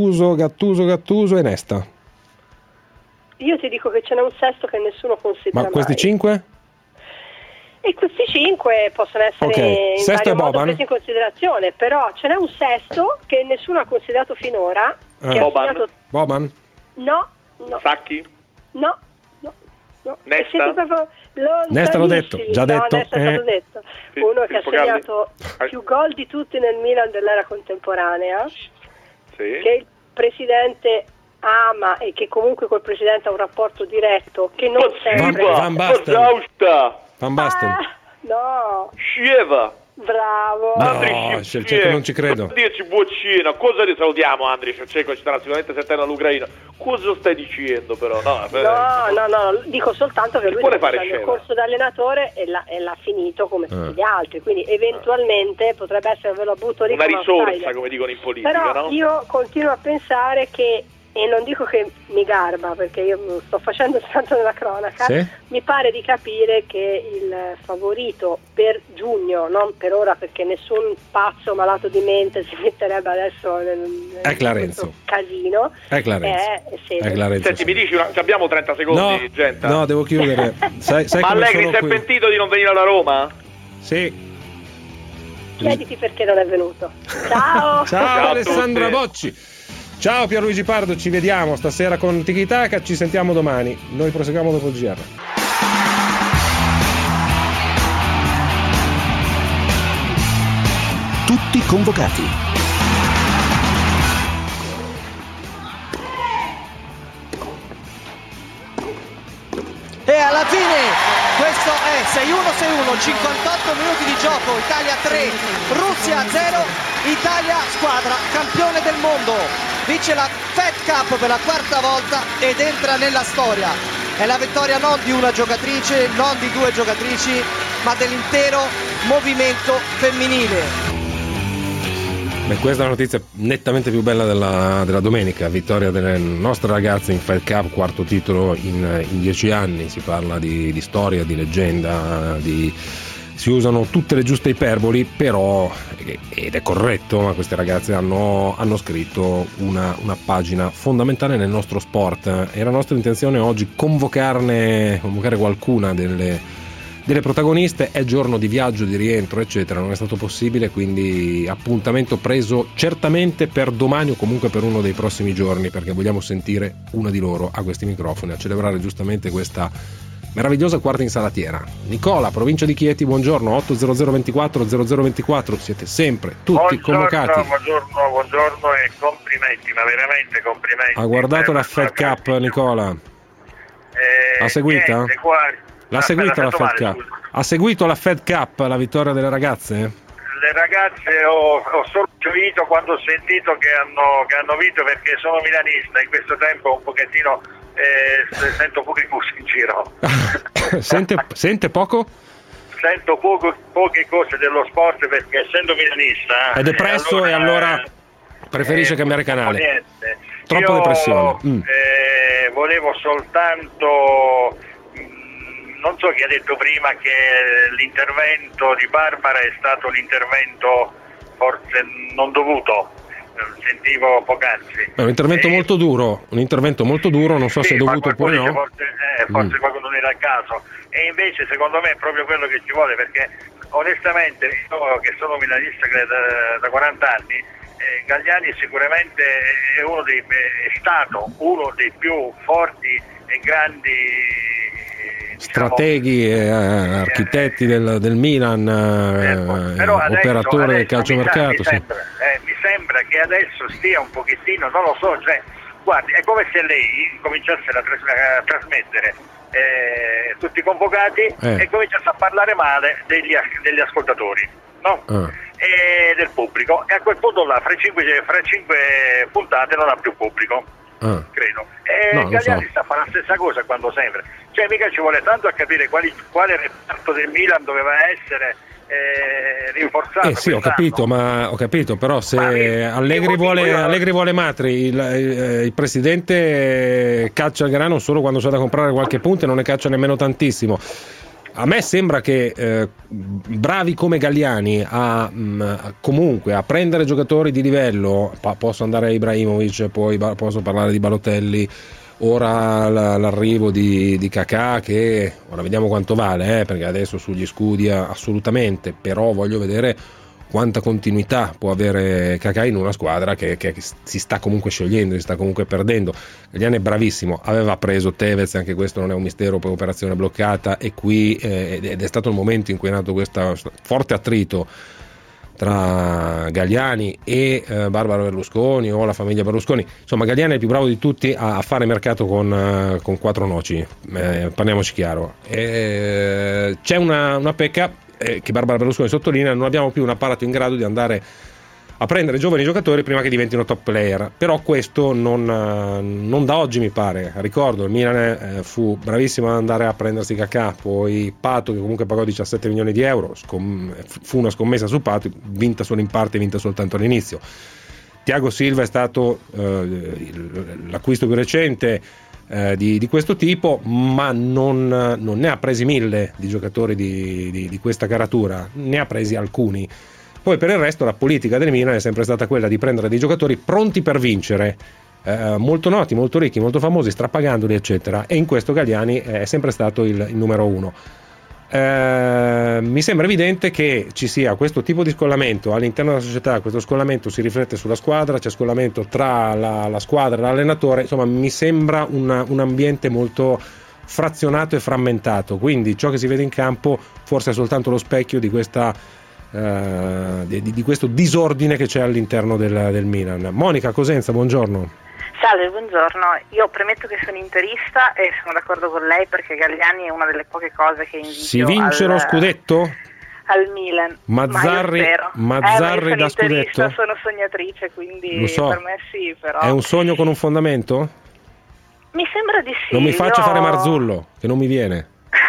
Nesta. Io ti dico che ce n'è un sesto che nessuno considera. Ma questi 5? E questi 5 possono essere in sesto vario è modo Boban? presi in considerazione, però ce n'è un sesto che nessuno ha considerato finora. Che ha Boban? segnato... Boban? No. Sacchi? No. Nesta? Nesta l'ho detto, già detto. Nesta è stato detto. Uno che ha segnato più gol di tutti nel Milan dell'era contemporanea, che il presidente ama e che comunque col presidente ha un rapporto diretto, che non sempre... Van Basten. Van Basten. No. Scieva. Bravo. No, Shevchenko non ci credo. Dirci buoccina, cosa ne salutiamo Andriy Shevchenko, ci sarà sicuramente sentendo all'Ucraina. Cosa stai dicendo però? No, dico soltanto che lui vuole sta fare facendo il scena. corso da allenatore e l'ha finito come tutti gli altri, quindi eventualmente potrebbe essere averlo avuto lì una come risorsa, outsider. come dicono in politica, Però no? io continuo a pensare che, e non dico che mi garba perché io sto facendo tanto della cronaca, sì? Mi pare di capire che il favorito per giugno, non per ora perché nessun pazzo malato di mente si metterebbe adesso È Clarenzo. Casino, È Clarenzo. È Clarenzo. Senti, mi dici abbiamo 30 secondi, gente. No, devo chiudere. Sai Ma come Allegri sono si è qui? pentito di non venire alla Roma? Sì. Chiediti perché non è venuto. Ciao. Ciao a Alessandra tutti. Bocci. Ciao Pierluigi Pardo, ci vediamo stasera con Tiki Taka, ci sentiamo domani. Noi proseguiamo dopo il GR. Tutti convocati. E alla fine questo è 6-1, 58 minuti di gioco, Italia 3, Russia 0, Italia squadra campione del mondo, vince la Fed Cup per la quarta volta ed entra nella storia. È la vittoria non di una giocatrice, non di due giocatrici, ma dell'intero movimento femminile. Beh, questa è la notizia nettamente più bella della domenica, vittoria delle nostre ragazze in Fed Cup, quarto titolo in 10 anni, si parla di storia, di leggenda, si usano tutte le giuste iperboli, però, ed è corretto, ma queste ragazze hanno scritto una pagina fondamentale nel nostro sport. Era nostra intenzione oggi convocare qualcuna delle protagoniste, è giorno di viaggio, di rientro eccetera, non è stato possibile, quindi appuntamento preso certamente per domani o comunque per uno dei prossimi giorni, perché vogliamo sentire una di loro a questi microfoni a celebrare giustamente questa meravigliosa quarta in salatiera. Nicola, provincia di Chieti, buongiorno, 80024 0024, siete sempre tutti convocati. Buongiorno e complimenti, ma veramente complimenti. Ha guardato la Fed Cup, Nicola? Ha seguita? Niente, qua... L'ha seguita la Fed Cup? Ha seguito la Fed Cup, la vittoria delle ragazze? Le ragazze ho solo gioito quando ho sentito che hanno vinto, perché sono milanista, in questo tempo un pochettino sento poche cose in giro. Sente poco? Sento poche cose dello sport, perché essendo milanista è depresso e allora preferisce cambiare canale. Niente. Troppo depressione. volevo soltanto, non so chi ha detto prima che l'intervento di Barbara è stato un intervento forse non dovuto, sentivo poc'anzi. È un intervento molto duro, non so se è dovuto oppure no. Forse qualcuno non era a caso, e invece secondo me è proprio quello che ci vuole, perché onestamente io che sono milanista da 40 anni, Galliani sicuramente è stato uno dei più forti e grandi strateghi e architetti del Milan, operatore del calciomercato. Mi sembra che adesso stia un pochettino, non lo so, cioè, guardi, è come se lei cominciasse a trasmettere tutti i convocati e cominciasse a parlare male degli ascoltatori, no? E del pubblico, e a quel punto là fra cinque puntate non ha più pubblico, credo. E Galliani sta a fare la stessa cosa quando sempre, cioè mica ci vuole tanto a capire quale reparto del Milan doveva essere rinforzato. Sì, ho capito, però se Allegri vuole Matri, il presidente caccia il grano solo quando c'è da comprare qualche punto e non ne caccia nemmeno tantissimo. A me sembra che bravi come Galliani comunque a prendere giocatori di livello, posso andare a Ibrahimovic, poi posso parlare di Balotelli, ora l'arrivo di Kakà, che ora vediamo quanto vale, perché adesso sugli scudi assolutamente, però voglio vedere quanta continuità può avere Kakà in una squadra che si sta comunque sciogliendo, si sta comunque perdendo. Galliani è bravissimo, aveva preso Tevez, anche questo non è un mistero, per operazione bloccata, e qui ed è stato il momento in cui è nato questo forte attrito tra Galliani e Barbara Berlusconi o la famiglia Berlusconi. Insomma, Galliani è il più bravo di tutti a fare mercato con quattro noci, parliamoci chiaro. C'è una pecca che Barbara Berlusconi sottolinea: non abbiamo più un apparato in grado di andare a prendere giovani giocatori prima che diventino top player. Però questo non da oggi, mi pare. Ricordo il Milan fu bravissimo ad andare a prendersi Kakà, poi Pato, che comunque pagò 17 milioni di euro, fu una scommessa su Pato, vinta solo in parte, vinta soltanto all'inizio. Thiago Silva è stato l'acquisto più recente di questo tipo, ma non ne ha presi 1000 di giocatori di questa caratura, ne ha presi alcuni. Poi per il resto la politica del Milan è sempre stata quella di prendere dei giocatori pronti per vincere, molto noti, molto ricchi, molto famosi, strapagandoli eccetera, e in questo Galliani è sempre stato il numero uno. Mi sembra evidente che ci sia questo tipo di scollamento all'interno della società. Questo scollamento si riflette sulla squadra, c'è scollamento tra la squadra e l'allenatore. Insomma, mi sembra un ambiente molto frazionato e frammentato, quindi ciò che si vede in campo forse è soltanto lo specchio di questo disordine che c'è all'interno del Milan. Monica Cosenza, buongiorno. Salve, buongiorno. Io premetto che sono interista e sono d'accordo con lei, perché Galliani è una delle poche cose che invidio. Si vince lo scudetto? Al Milan. Mazzarri da scudetto? Sono sognatrice, quindi lo so. Per me sì, però. È un sogno con un fondamento? Mi sembra di sì. Non mi faccia fare Marzullo, che non mi viene.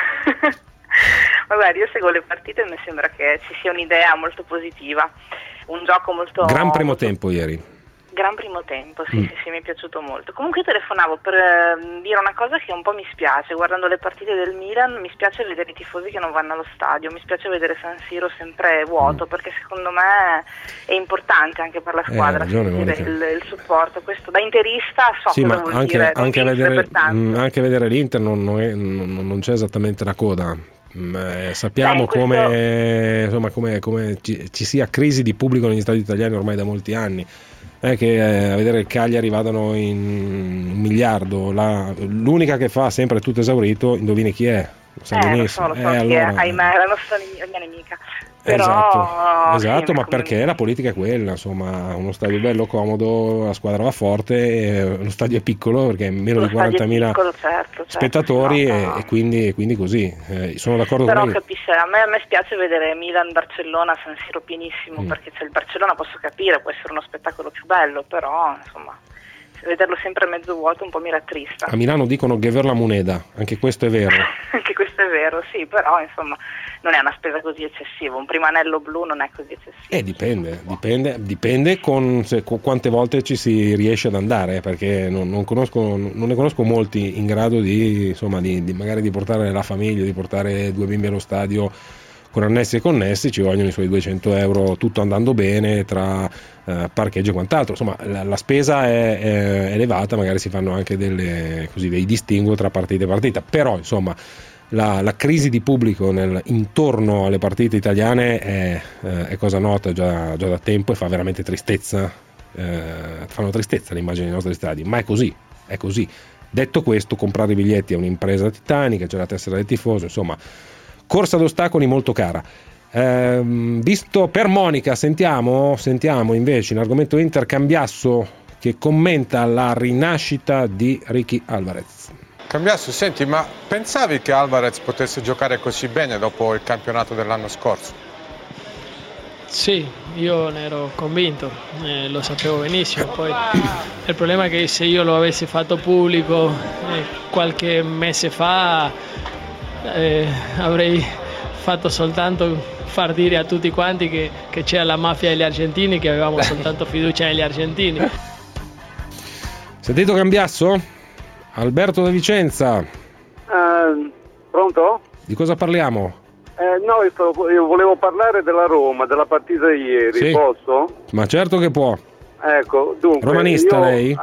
Ma guardi, io seguo le partite e mi sembra che ci sia un'idea molto positiva, un gioco molto... Gran primo tempo ieri. Gran primo tempo, sì, mi è piaciuto molto. Comunque telefonavo per dire una cosa che un po' mi spiace, guardando le partite del Milan, mi spiace vedere i tifosi che non vanno allo stadio, mi spiace vedere San Siro sempre vuoto, perché secondo me è importante anche per la squadra sentire il supporto. Questo da interista so cosa vuol dire. Anche vedere l'Inter non c'è esattamente la coda. Sappiamo come ci sia crisi di pubblico negli stadi italiani ormai da molti anni. Che a vedere il Cagliari vadano in 1 miliardo, l'unica che fa sempre tutto esaurito, indovini chi è? Lo sa benissimo. Lo so chi è, ahimè, la nostra mia nemica. Però, esatto, ma perché la politica è quella, insomma, uno stadio bello, comodo, la squadra va forte, lo stadio è piccolo perché è meno di 40.000 spettatori, e quindi così. Sono d'accordo però con lei. Capisce, a me spiace vedere Milan-Barcellona, San Siro pienissimo, perché c'è il Barcellona, posso capire, può essere uno spettacolo più bello, però insomma vederlo sempre mezzo vuoto un po' mi rattrista. A Milano dicono Gever la moneda, anche questo è vero. Anche questo è vero, sì, però insomma non è una spesa così eccessiva, un primo anello blu non è così eccessivo. Dipende con quante volte ci si riesce ad andare, perché non ne conosco molti in grado di magari di portare la famiglia, di portare 2 bimbi allo stadio con annessi e connessi. Ci vogliono i suoi 200 euro, tutto andando bene, tra parcheggio e quant'altro. Insomma, la spesa è elevata, magari si fanno anche dei distinguo tra partita e partita, però insomma la crisi di pubblico intorno alle partite italiane è cosa nota già da tempo, e fa veramente tristezza, fanno tristezza le immagini dei nostri stadi, ma è così. Detto questo, comprare i biglietti è un'impresa titanica, c'è la tessera del tifoso, insomma corsa d'ostacoli molto cara. Visto per Monica, sentiamo invece in argomento Inter Cambiasso che commenta la rinascita di Ricky Alvarez. Cambiasso, senti, ma pensavi che Alvarez potesse giocare così bene dopo il campionato dell'anno scorso? Sì, io ne ero convinto, lo sapevo benissimo. Poi il problema è che se io lo avessi fatto pubblico qualche mese fa avrei fatto soltanto far dire a tutti quanti che c'era la mafia degli argentini, che avevamo soltanto fiducia negli argentini. Sentito Cambiasso? Alberto da Vicenza. Pronto? Di cosa parliamo? No, io volevo parlare della Roma, della partita di ieri, sì. Posso? Ma certo che può. Ecco, dunque, romanista lei?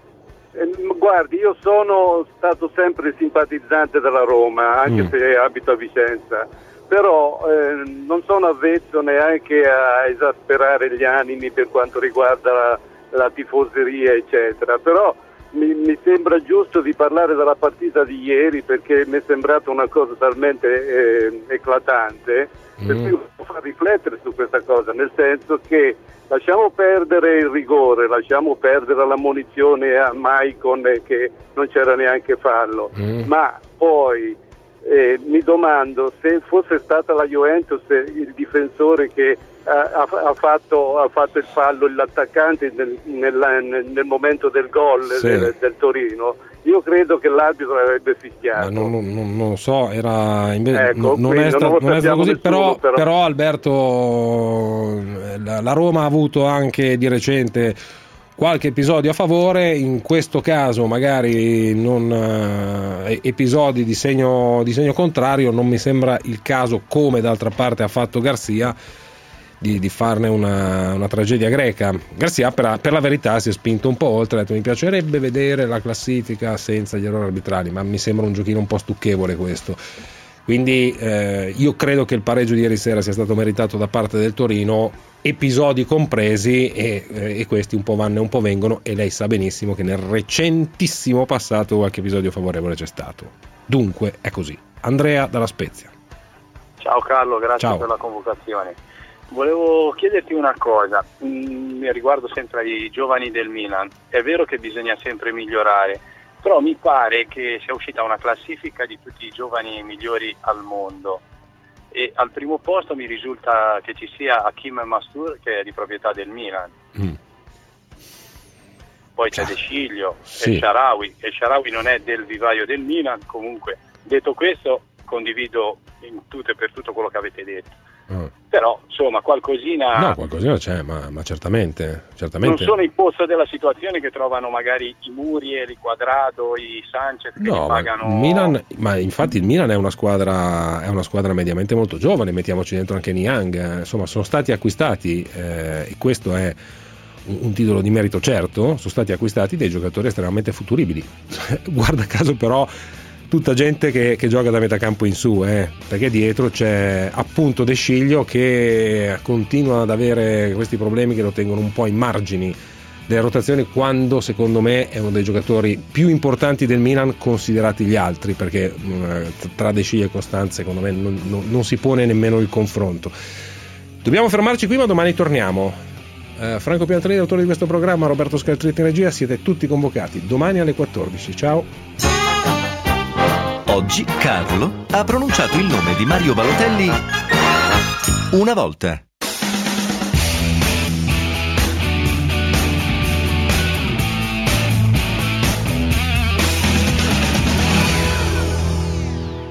Guardi, io sono stato sempre simpatizzante della Roma, anche se abito a Vicenza, però non sono avvezzo neanche a esasperare gli animi per quanto riguarda la tifoseria, eccetera, però mi sembra giusto di parlare della partita di ieri, perché mi è sembrata una cosa talmente eclatante, per cui devo far riflettere su questa cosa, nel senso che lasciamo perdere il rigore, lasciamo perdere la munizione a Maicon che non c'era neanche fallo, ma poi mi domando se fosse stata la Juventus il difensore che ha fatto il fallo, l'attaccante nel momento del gol, sì, del Torino, io credo che l'arbitro avrebbe fischiato. Non lo so, era invece, non è stato così, però Alberto, la Roma ha avuto anche di recente qualche episodio a favore, in questo caso magari non episodi di segno contrario. Non mi sembra il caso, come d'altra parte ha fatto Garcia, di farne una tragedia greca. Garcia per la verità si è spinto un po' oltre, ha detto: mi piacerebbe vedere la classifica senza gli errori arbitrali, ma mi sembra un giochino un po' stucchevole questo. Quindi io credo che il pareggio di ieri sera sia stato meritato da parte del Torino, episodi compresi, e questi un po' vanno e un po' vengono, e lei sa benissimo che nel recentissimo passato qualche episodio favorevole c'è stato. Dunque è così. Andrea dalla Spezia. Ciao Carlo, grazie Ciao. per la convocazione. Volevo chiederti una cosa, riguardo sempre ai giovani del Milan. È vero che bisogna sempre migliorare, però mi pare che sia uscita una classifica di tutti i giovani migliori al mondo, e al primo posto mi risulta che ci sia Hakim Mastur, che è di proprietà del Milan. Poi c'è De Sciglio, sì, e Shaarawy. E Shaarawy non è del vivaio del Milan. Comunque, detto questo, condivido in tutto e per tutto quello che avete detto. Però insomma qualcosina c'è, ma certamente non sono in pozzo della situazione, che trovano magari i Muriel, i Quadrado, i Sanchez, che li pagano. Ma infatti il Milan è una squadra mediamente molto giovane, mettiamoci dentro anche Niang, insomma sono stati acquistati, e questo è un titolo di merito certo, sono stati acquistati dei giocatori estremamente futuribili. Guarda caso però tutta gente che gioca da metà campo in su, perché dietro c'è appunto De Sciglio, che continua ad avere questi problemi che lo tengono un po' ai margini delle rotazioni, quando secondo me è uno dei giocatori più importanti del Milan considerati gli altri, perché tra De Sciglio e Costanzo secondo me non si pone nemmeno il confronto. Dobbiamo fermarci qui, ma domani torniamo. Franco Piantroni, autore di questo programma, Roberto Scaltretti in regia, siete tutti convocati domani alle 14. Ciao. Oggi Carlo ha pronunciato il nome di Mario Balotelli una volta.